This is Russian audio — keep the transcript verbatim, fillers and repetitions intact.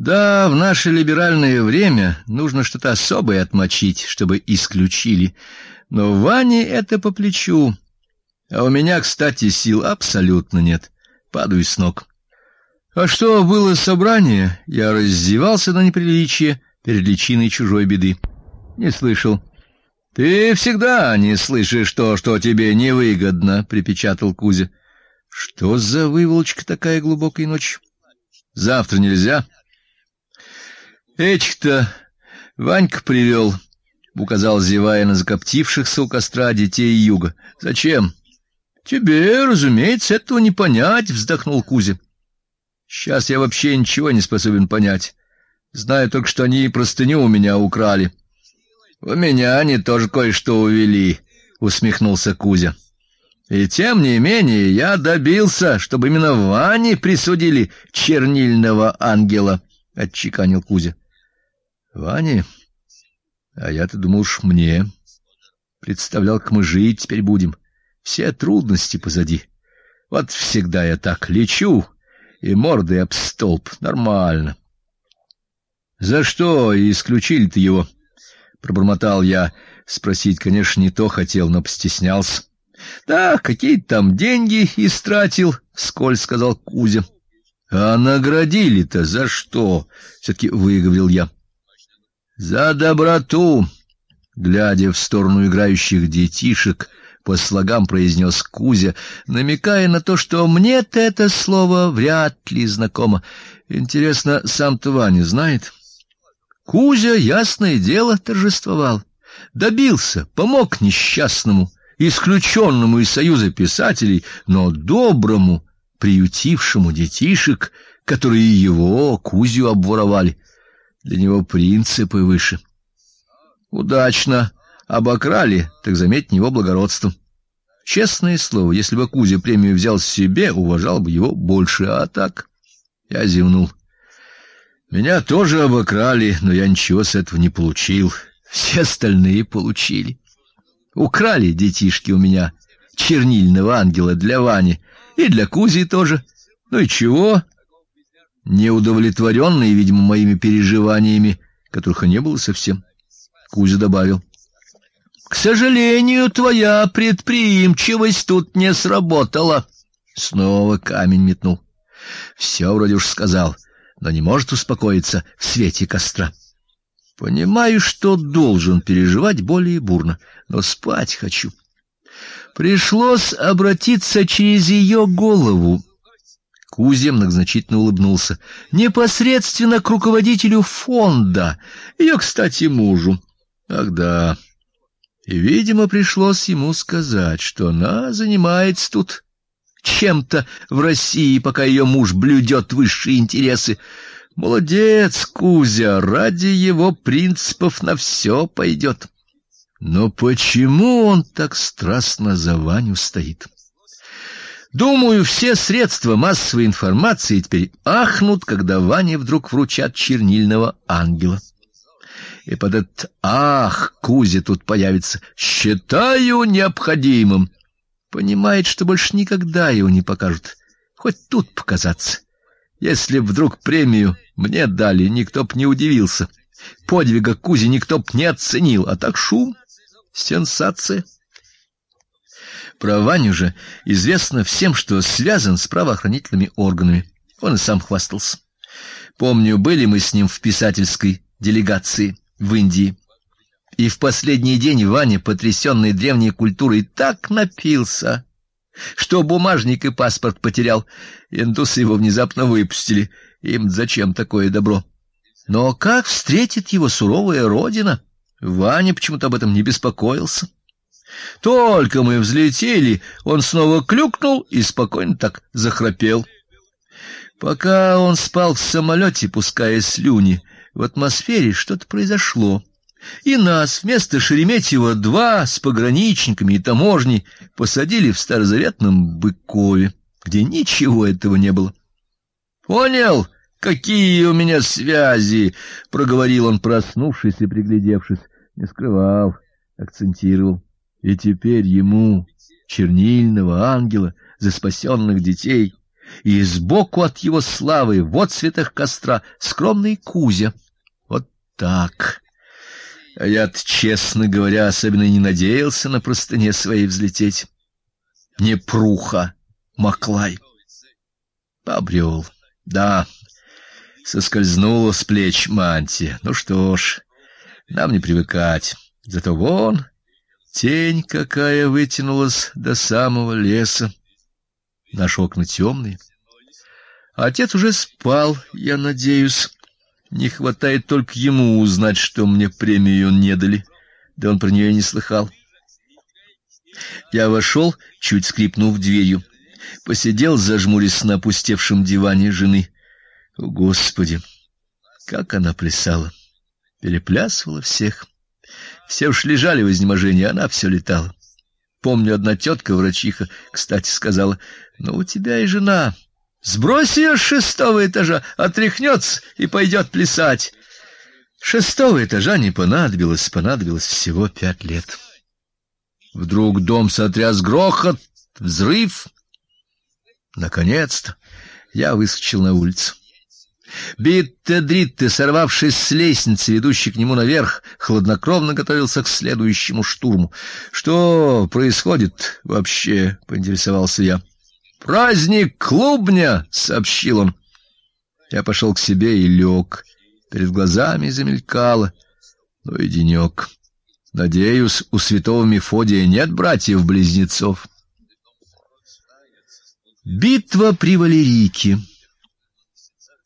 Да, в наше либеральное время нужно что-то особое отмочить, чтобы исключили. Но Ване это по плечу. А у меня, кстати, сил абсолютно нет. Падаю с ног. А что было собрание? Я раздевался на неприличие перед личиной чужой беды. Не слышал. Ты всегда не слышишь то, что тебе невыгодно, припечатал Кузя. Что за выволочка такая глубокой ночью? Завтра нельзя. Этих-то Ванька привел, указал, зевая на закоптившихся у костра детей юга. Зачем? Тебе, разумеется, этого не понять, вздохнул Кузя. Сейчас я вообще ничего не способен понять. Знаю только, что они простыню у меня украли. У меня они тоже кое-что увели, усмехнулся Кузя. И тем не менее я добился, чтобы именно Ване присудили чернильного ангела, отчеканил Кузя. Ване? А я-то думал, уж мне. Представлял, как мы жить теперь будем. Все трудности позади. Вот всегда я так лечу и мордой об столб. Нормально. За что исключили-то его? Пробормотал я. Спросить, конечно, не то хотел, но постеснялся. Да, какие-то там деньги истратил, вскользь сказал Кузя. А наградили-то за что? Все-таки выговорил я. За доброту, глядя в сторону играющих детишек, по слогам произнес Кузя, намекая на то, что мне-то это слово вряд ли знакомо. Интересно, сам-то Ваня знает? Кузя, ясное дело, торжествовал. Добился, помог несчастному, исключенному из союза писателей, но доброму, приютившему детишек, которые его, Кузю, обворовали. Для него принципы выше. Удачно обокрали, так заметь, него благородством. Честное слово, если бы Кузя премию взял себе, уважал бы его больше, а так я зевнул. Меня тоже обокрали, но я ничего с этого не получил. Все остальные получили. Украли детишки у меня чернильного ангела для Вани и для Кузи тоже. Ну и чего? Неудовлетворенный, видимо, моими переживаниями, которых и не было совсем, Кузя добавил: к сожалению, твоя предприимчивость тут не сработала. Снова камень метнул. Все вроде уж сказал, но не может успокоиться в свете костра. Понимаю, что должен переживать более бурно, но спать хочу. Пришлось обратиться через ее голову. Кузя многозначительно улыбнулся. Непосредственно к руководителю фонда, ее, кстати, мужу. Ах да. И, видимо, пришлось ему сказать, что она занимается тут чем-то в России, пока ее муж блюдет высшие интересы. Молодец, Кузя, ради его принципов на все пойдет. Но почему он так страстно за Ваню стоит? Думаю, все средства массовой информации теперь ахнут, когда Ване вдруг вручат чернильного ангела. И под этот ах Кузя тут появится. Считаю необходимым. Понимает, что больше никогда его не покажут. Хоть тут показаться. Если б вдруг премию мне дали, никто б не удивился. Подвига Кузи никто б не оценил, а так шум, сенсация. Про Ваню же известно всем, что связан с правоохранительными органами. Он и сам хвастался. Помню, были мы с ним в писательской делегации в Индии. И в последний день Ваня, потрясенный древней культурой, так напился, что бумажник и паспорт потерял. Индусы его внезапно выпустили. Им зачем такое добро? Но как встретит его суровая родина? Ваня почему-то об этом не беспокоился. Только мы взлетели, он снова клюкнул и спокойно так захрапел. Пока он спал в самолете, пуская слюни, в атмосфере что-то произошло. И нас вместо Шереметьево-два с пограничниками и таможней посадили в старозаветном Быкове, где ничего этого не было. Понял, какие у меня связи, проговорил он, проснувшись и приглядевшись. Не скрывал, акцентировал. И теперь ему, чернильного ангела, за спасенных детей, и сбоку от его славы в отсветах костра скромный Кузя. Вот так. А я-то, честно говоря, особенно не надеялся на простыне своей взлететь. Не Пруха, Маклай. Побрел. Да, соскользнула с плеч мантия. Ну что ж, нам не привыкать. Зато вон тень какая вытянулась до самого леса. Наши окна темные. Отец уже спал, я надеюсь. Не хватает только ему узнать, что мне премию не дали. Да он про нее и не слыхал. Я вошел, чуть скрипнув дверью. Посидел, зажмурясь на опустевшем диване жены. О, Господи, как она плясала. Переплясывала всех. Все уж лежали в изнеможении, она все летала. Помню, одна тетка-врачиха, кстати, сказала: "Ну, у тебя и жена. Сбрось ее с шестого этажа, отряхнется и пойдет плясать". Шестого этажа не понадобилось, понадобилось всего пять лет. Вдруг дом сотряс грохот, взрыв. Наконец-то я выскочил на улицу. Битте-дритте, сорвавшись с лестницы, ведущей к нему наверх, хладнокровно готовился к следующему штурму. Что происходит вообще, поинтересовался я. Праздник клубня, сообщил он. Я пошел к себе и лег. Перед глазами замелькало. Ну и денек. Надеюсь, у святого Мефодия нет братьев-близнецов. Битва при Валерийке.